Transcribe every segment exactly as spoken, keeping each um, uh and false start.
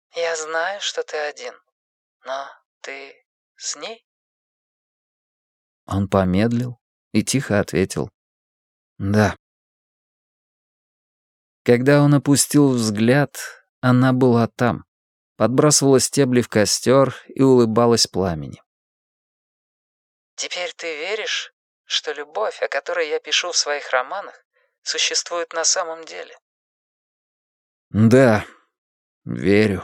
Я знаю, что ты один, но ты с ней? Он помедлил и тихо ответил: «Да». Когда он опустил взгляд, она была там, подбрасывала стебли в костер и улыбалась пламени. Теперь ты веришь, что любовь, о которой я пишу в своих романах, существует на самом деле? Да, верю.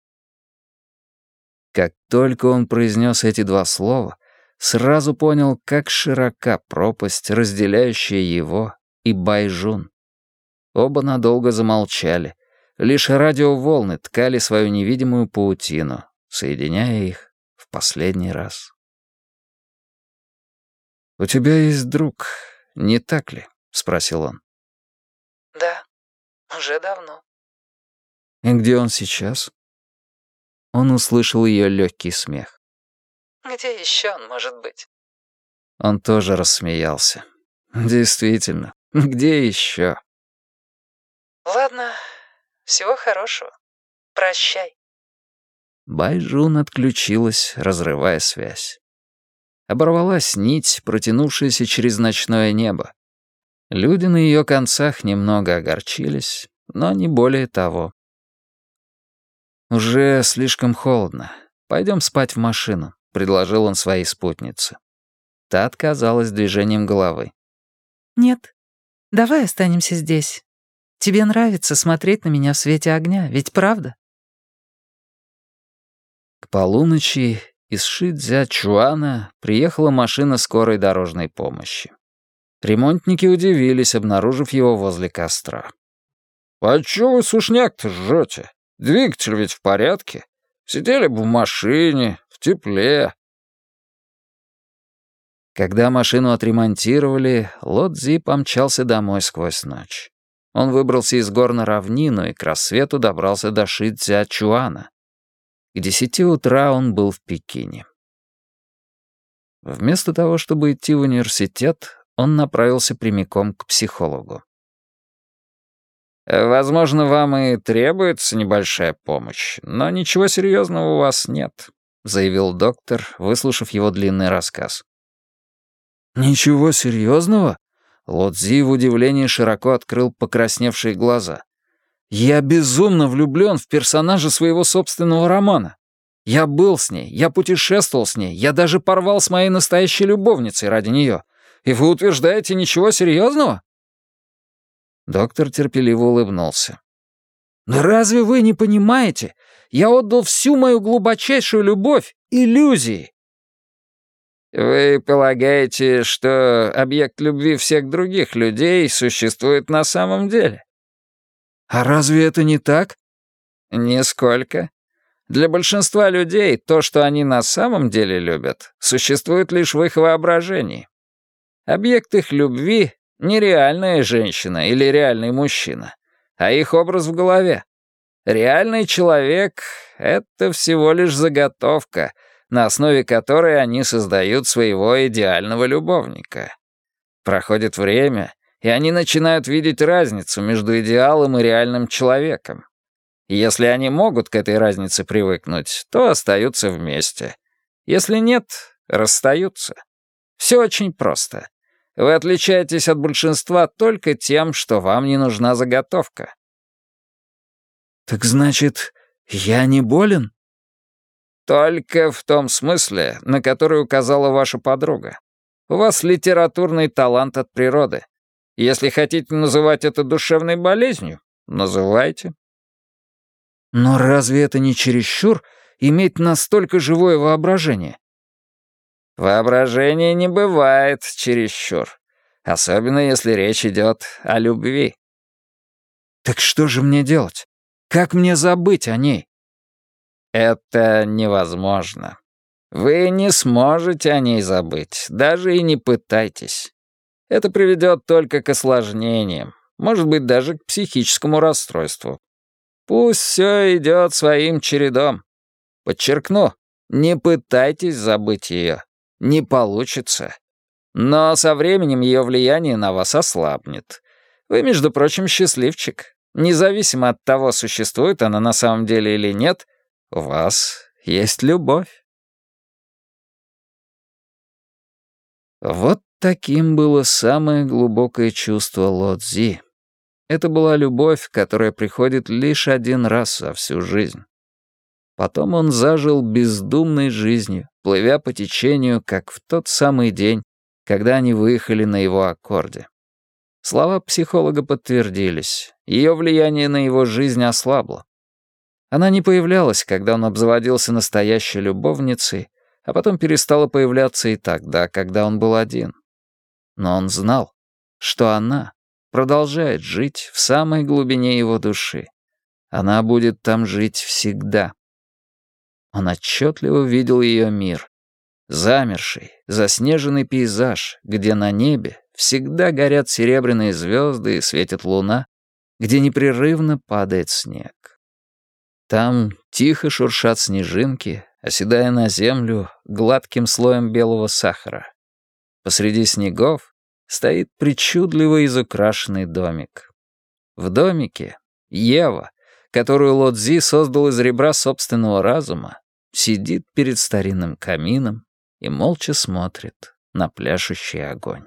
Как только он произнес эти два слова, сразу понял, как широка пропасть, разделяющая его и Байжун. Оба надолго замолчали. Лишь радиоволны ткали свою невидимую паутину, соединяя их в последний раз. «У тебя есть друг, не так ли?» — спросил он. Да, уже давно. «И где он сейчас?» Он услышал ее легкий смех. Где еще он может быть? Он тоже рассмеялся. «Действительно, где еще?» Ладно, всего хорошего. Прощай. Байжун отключилась, разрывая связь. Оборвалась нить, протянувшаяся через ночное небо. Люди на ее концах немного огорчились, но не более того. «Уже слишком холодно. Пойдем спать в машину», — предложил он своей спутнице. Та отказалась движением головы. «Нет, давай останемся здесь. Тебе нравится смотреть на меня в свете огня, ведь правда?» К полуночи из Шицзячуана приехала машина скорой дорожной помощи. Ремонтники удивились, обнаружив его возле костра. «А чё вы сушняк-то жжёте? Двигатель ведь в порядке. Сидели бы в машине, в тепле». Когда машину отремонтировали, Лодзи помчался домой сквозь ночь. Он выбрался из гор на равнину и к рассвету добрался до Шицзячуана. К десяти утра он был в Пекине. Вместо того, чтобы идти в университет, он направился прямиком к психологу. «Возможно, вам и требуется небольшая помощь, но ничего серьезного у вас нет», — заявил доктор, выслушав его длинный рассказ. «Ничего серьезного?» Лодзи в удивлении широко открыл покрасневшие глаза. «Я безумно влюблен в персонажа своего собственного романа. Я был с ней, я путешествовал с ней, я даже порвал с моей настоящей любовницей ради нее. И вы утверждаете, ничего серьезного?» Доктор терпеливо улыбнулся. «Но разве вы не понимаете? Я отдал всю мою глубочайшую любовь иллюзии». «Вы полагаете, что объект любви всех других людей существует на самом деле?» «А разве это не так?» «Нисколько. Для большинства людей то, что они на самом деле любят, существует лишь в их воображении. Объект их любви — не реальная женщина или реальный мужчина, а их образ в голове. Реальный человек — это всего лишь заготовка, на основе которой они создают своего идеального любовника. Проходит время, и они начинают видеть разницу между идеалом и реальным человеком. И если они могут к этой разнице привыкнуть, то остаются вместе. Если нет, расстаются. Все очень просто. Вы отличаетесь от большинства только тем, что вам не нужна заготовка. «Так значит, я не болен?» «Только в том смысле, на который указала ваша подруга. У вас литературный талант от природы. Если хотите называть это душевной болезнью, называйте». «Но разве это не чересчур иметь настолько живое воображение?» «Воображение не бывает чересчур, особенно если речь идет о любви». «Так что же мне делать? Как мне забыть о ней?» «Это невозможно. Вы не сможете о ней забыть, даже и не пытайтесь. Это приведет только к осложнениям, может быть, даже к психическому расстройству. Пусть все идет своим чередом. Подчеркну, не пытайтесь забыть ее. Не получится. Но со временем ее влияние на вас ослабнет. Вы, между прочим, счастливчик. Независимо от того, существует она на самом деле или нет, у вас есть любовь. Вот таким было самое глубокое чувство Лодзи. Это была любовь, которая приходит лишь один раз за всю жизнь. Потом он зажил бездумной жизнью, плывя по течению, как в тот самый день, когда они выехали на его аккорде. Слова психолога подтвердились. Ее влияние на его жизнь ослабло. Она не появлялась, когда он обзаводился настоящей любовницей, а потом перестала появляться и тогда, когда он был один. Но он знал, что она продолжает жить в самой глубине его души. Она будет там жить всегда. Он отчетливо видел ее мир. Замерший, заснеженный пейзаж, где на небе всегда горят серебряные звезды и светит луна, где непрерывно падает снег. Там тихо шуршат снежинки, оседая на землю гладким слоем белого сахара. Посреди снегов стоит причудливо изукрашенный домик. В домике Ева, которую Лодзи создал из ребра собственного разума, сидит перед старинным камином и молча смотрит на пляшущий огонь.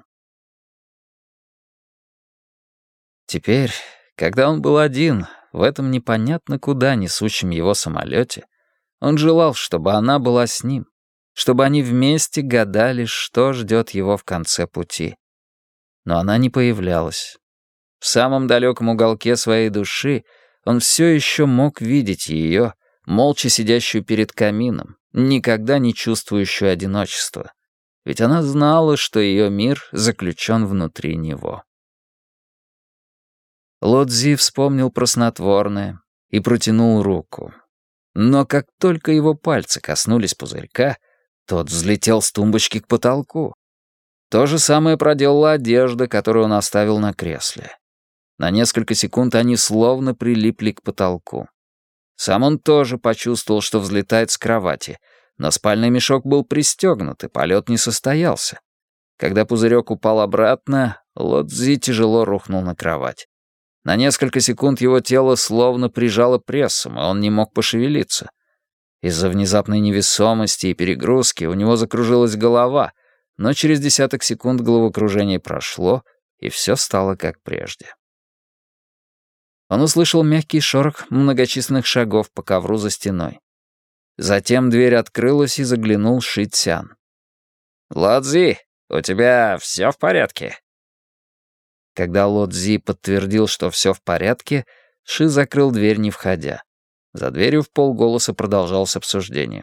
Теперь, когда он был один, в этом непонятно куда несущем его самолете, он желал, чтобы она была с ним, чтобы они вместе гадали, что ждет его в конце пути. Но она не появлялась. В самом далеком уголке своей души он все еще мог видеть ее, молча сидящую перед камином, никогда не чувствующую одиночества. Ведь она знала, что ее мир заключен внутри него. Лодзи вспомнил про снотворное и протянул руку. Но как только его пальцы коснулись пузырька, тот взлетел с тумбочки к потолку. То же самое проделала одежда, которую он оставил на кресле. На несколько секунд они словно прилипли к потолку. Сам он тоже почувствовал, что взлетает с кровати, но спальный мешок был пристегнут, и полет не состоялся. Когда пузырек упал обратно, Лодзи тяжело рухнул на кровать. На несколько секунд его тело словно прижало прессом, и он не мог пошевелиться. Из-за внезапной невесомости и перегрузки у него закружилась голова, но через десяток секунд головокружение прошло, и все стало как прежде. Он услышал мягкий шорох многочисленных шагов по ковру за стеной. Затем дверь открылась, и заглянул Ши Цян. «Лодзи, у тебя все в порядке?» Когда Лодзи подтвердил, что все в порядке, Ши закрыл дверь, не входя. За дверью вполголоса продолжалось обсуждение.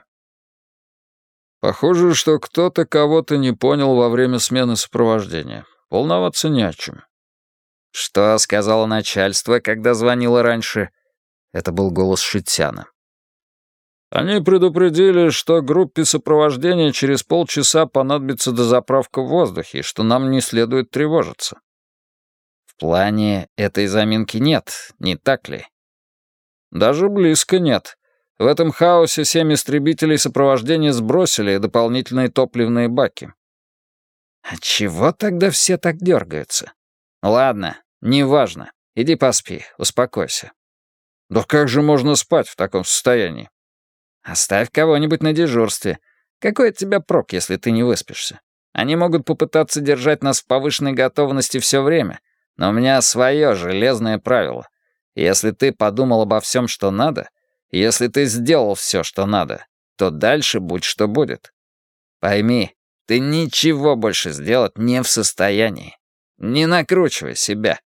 «Похоже, что кто-то кого-то не понял во время смены сопровождения. Волноваться не о чем». «Что сказала начальство, когда звонило раньше?» Это был голос Шитяна. «Они предупредили, что группе сопровождения через полчаса понадобится дозаправка в воздухе, и что нам не следует тревожиться». «В плане этой заминки нет, не так ли?» «Даже близко нет. В этом хаосе семь истребителей сопровождения сбросили дополнительные топливные баки». «А чего тогда все так дергаются? Ладно, неважно. Иди поспи, успокойся». «Да как же можно спать в таком состоянии?» «Оставь кого-нибудь на дежурстве. Какой от тебя прок, если ты не выспишься? Они могут попытаться держать нас в повышенной готовности все время, но у меня свое железное правило. Если ты подумал обо всем, что надо, если ты сделал все, что надо, то дальше будь что будет. Пойми, ты ничего больше сделать не в состоянии. Не накручивай себя».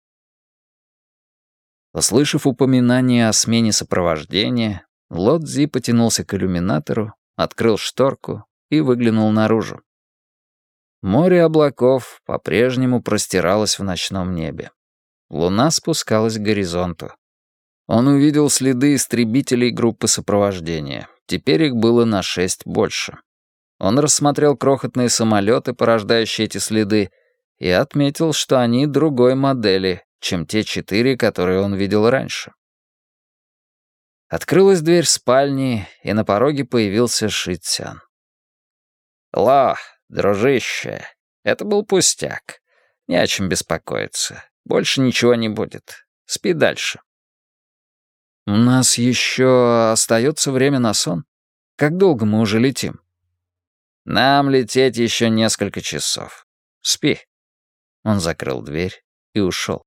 Услышав упоминание о смене сопровождения, Лодзи потянулся к иллюминатору, открыл шторку и выглянул наружу. Море облаков по-прежнему простиралось в ночном небе. Луна спускалась к горизонту. Он увидел следы истребителей группы сопровождения. Теперь их было на шесть больше. Он рассмотрел крохотные самолеты, порождающие эти следы, и отметил, что они другой модели, чем те четыре, которые он видел раньше. Открылась дверь спальни, и на пороге появился Ши Цян. «Ло, дружище, это был пустяк. Не о чем беспокоиться. Больше ничего не будет. Спи дальше». «У нас еще остается время на сон. Как долго мы уже летим?» «Нам лететь еще несколько часов. Спи». Он закрыл дверь и ушел.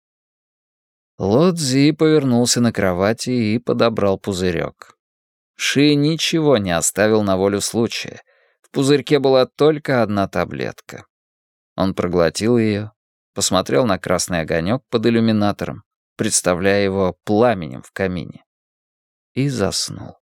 Ло Цзи повернулся на кровати и подобрал пузырек. Ши ничего не оставил на волю случая. В пузырьке была только одна таблетка. Он проглотил ее, посмотрел на красный огонек под иллюминатором, представляя его пламенем в камине, и заснул.